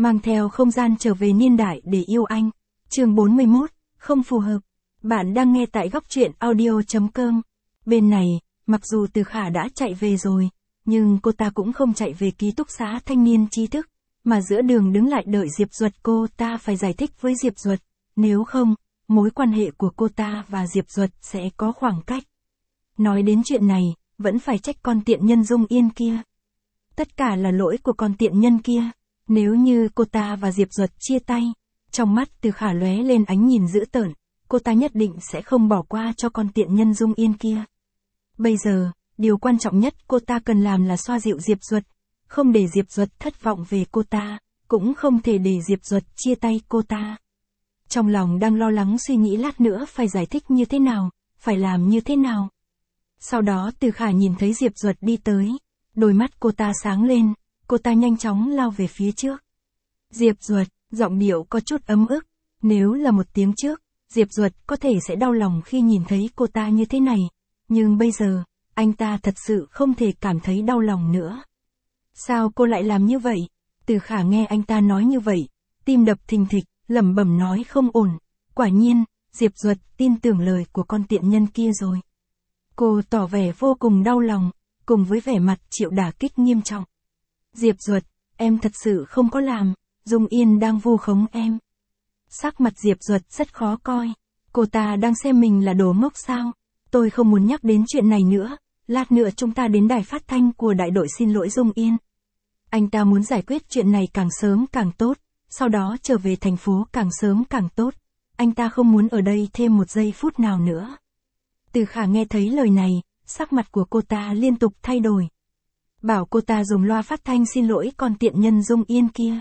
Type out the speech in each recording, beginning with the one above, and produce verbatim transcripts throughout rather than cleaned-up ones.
mang theo không gian trở về niên đại để yêu anh. Chương bốn mươi mốt, không phù hợp. Bạn đang nghe tại góc truyện audio chấm com. Bên này, mặc dù Từ Khả đã chạy về rồi, nhưng cô ta cũng không chạy về ký túc xá thanh niên trí thức, mà giữa đường đứng lại đợi Diệp Duật. Cô ta phải giải thích với Diệp Duật, nếu không, mối quan hệ của cô ta và Diệp Duật sẽ có khoảng cách. Nói đến chuyện này, vẫn phải trách con tiện nhân Dung Yên kia. Tất cả là lỗi của con tiện nhân kia. Nếu như cô ta và Diệp Duật chia tay, trong mắt Từ Khả lóe lên ánh nhìn dữ tợn, cô ta nhất định sẽ không bỏ qua cho con tiện nhân Dung Yên kia. Bây giờ, điều quan trọng nhất cô ta cần làm là xoa dịu Diệp Duật, không để Diệp Duật thất vọng về cô ta, cũng không thể để Diệp Duật chia tay cô ta. Trong lòng đang lo lắng suy nghĩ lát nữa phải giải thích như thế nào, phải làm như thế nào. Sau đó Từ Khả nhìn thấy Diệp Duật đi tới, đôi mắt cô ta sáng lên, cô ta nhanh chóng lao về phía trước. Diệp Duật, giọng điệu có chút ấm ức, nếu là một tiếng trước, Diệp Duật có thể sẽ đau lòng khi nhìn thấy cô ta như thế này, nhưng bây giờ, anh ta thật sự không thể cảm thấy đau lòng nữa. Sao cô lại làm như vậy? Từ Khả nghe anh ta nói như vậy, tim đập thình thịch, lẩm bẩm nói không ổn. Quả nhiên, Diệp Duật tin tưởng lời của con tiện nhân kia rồi. Cô tỏ vẻ vô cùng đau lòng, cùng với vẻ mặt chịu đả kích nghiêm trọng. Diệp Duật, em thật sự không có làm, Dung Yên đang vu khống em. Sắc mặt Diệp Duật rất khó coi, cô ta đang xem mình là đồ ngốc sao? Tôi không muốn nhắc đến chuyện này nữa, lát nữa chúng ta đến đài phát thanh của đại đội xin lỗi Dung Yên. Anh ta muốn giải quyết chuyện này càng sớm càng tốt, sau đó trở về thành phố càng sớm càng tốt. Anh ta không muốn ở đây thêm một giây phút nào nữa. Từ Khả nghe thấy lời này, sắc mặt của cô ta liên tục thay đổi. Bảo cô ta dùng loa phát thanh xin lỗi con tiện nhân Dung Yên kia.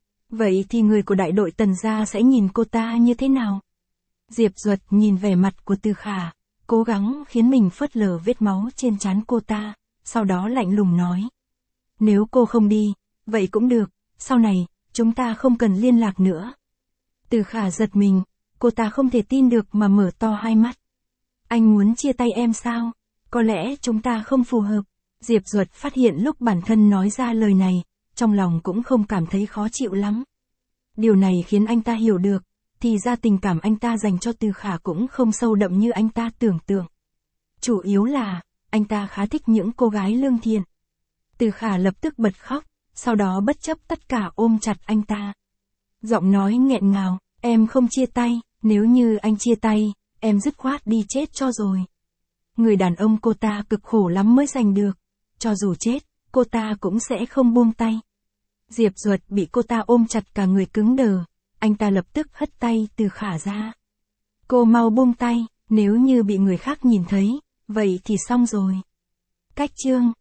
Vậy thì người của đại đội Tần gia sẽ nhìn cô ta như thế nào? Diệp Duật nhìn vẻ mặt của Từ Khả, cố gắng khiến mình phớt lờ vết máu trên trán cô ta, sau đó lạnh lùng nói. Nếu cô không đi, vậy cũng được, sau này, chúng ta không cần liên lạc nữa. Từ Khả giật mình, cô ta không thể tin được mà mở to hai mắt. Anh muốn chia tay em sao? Có lẽ chúng ta không phù hợp. Diệp Duật phát hiện lúc bản thân nói ra lời này, trong lòng cũng không cảm thấy khó chịu lắm. Điều này khiến anh ta hiểu được, thì ra tình cảm anh ta dành cho Từ Khả cũng không sâu đậm như anh ta tưởng tượng. Chủ yếu là, anh ta khá thích những cô gái lương thiện. Từ Khả lập tức bật khóc, sau đó bất chấp tất cả ôm chặt anh ta. Giọng nói nghẹn ngào, em không chia tay, nếu như anh chia tay, em dứt khoát đi chết cho rồi. Người đàn ông cô ta cực khổ lắm mới giành được, cho dù chết, cô ta cũng sẽ không buông tay. Diệp Duật bị cô ta ôm chặt cả người cứng đờ, anh ta lập tức hất tay Từ Khả ra. Cô mau buông tay, nếu như bị người khác nhìn thấy, vậy thì xong rồi. Cách chương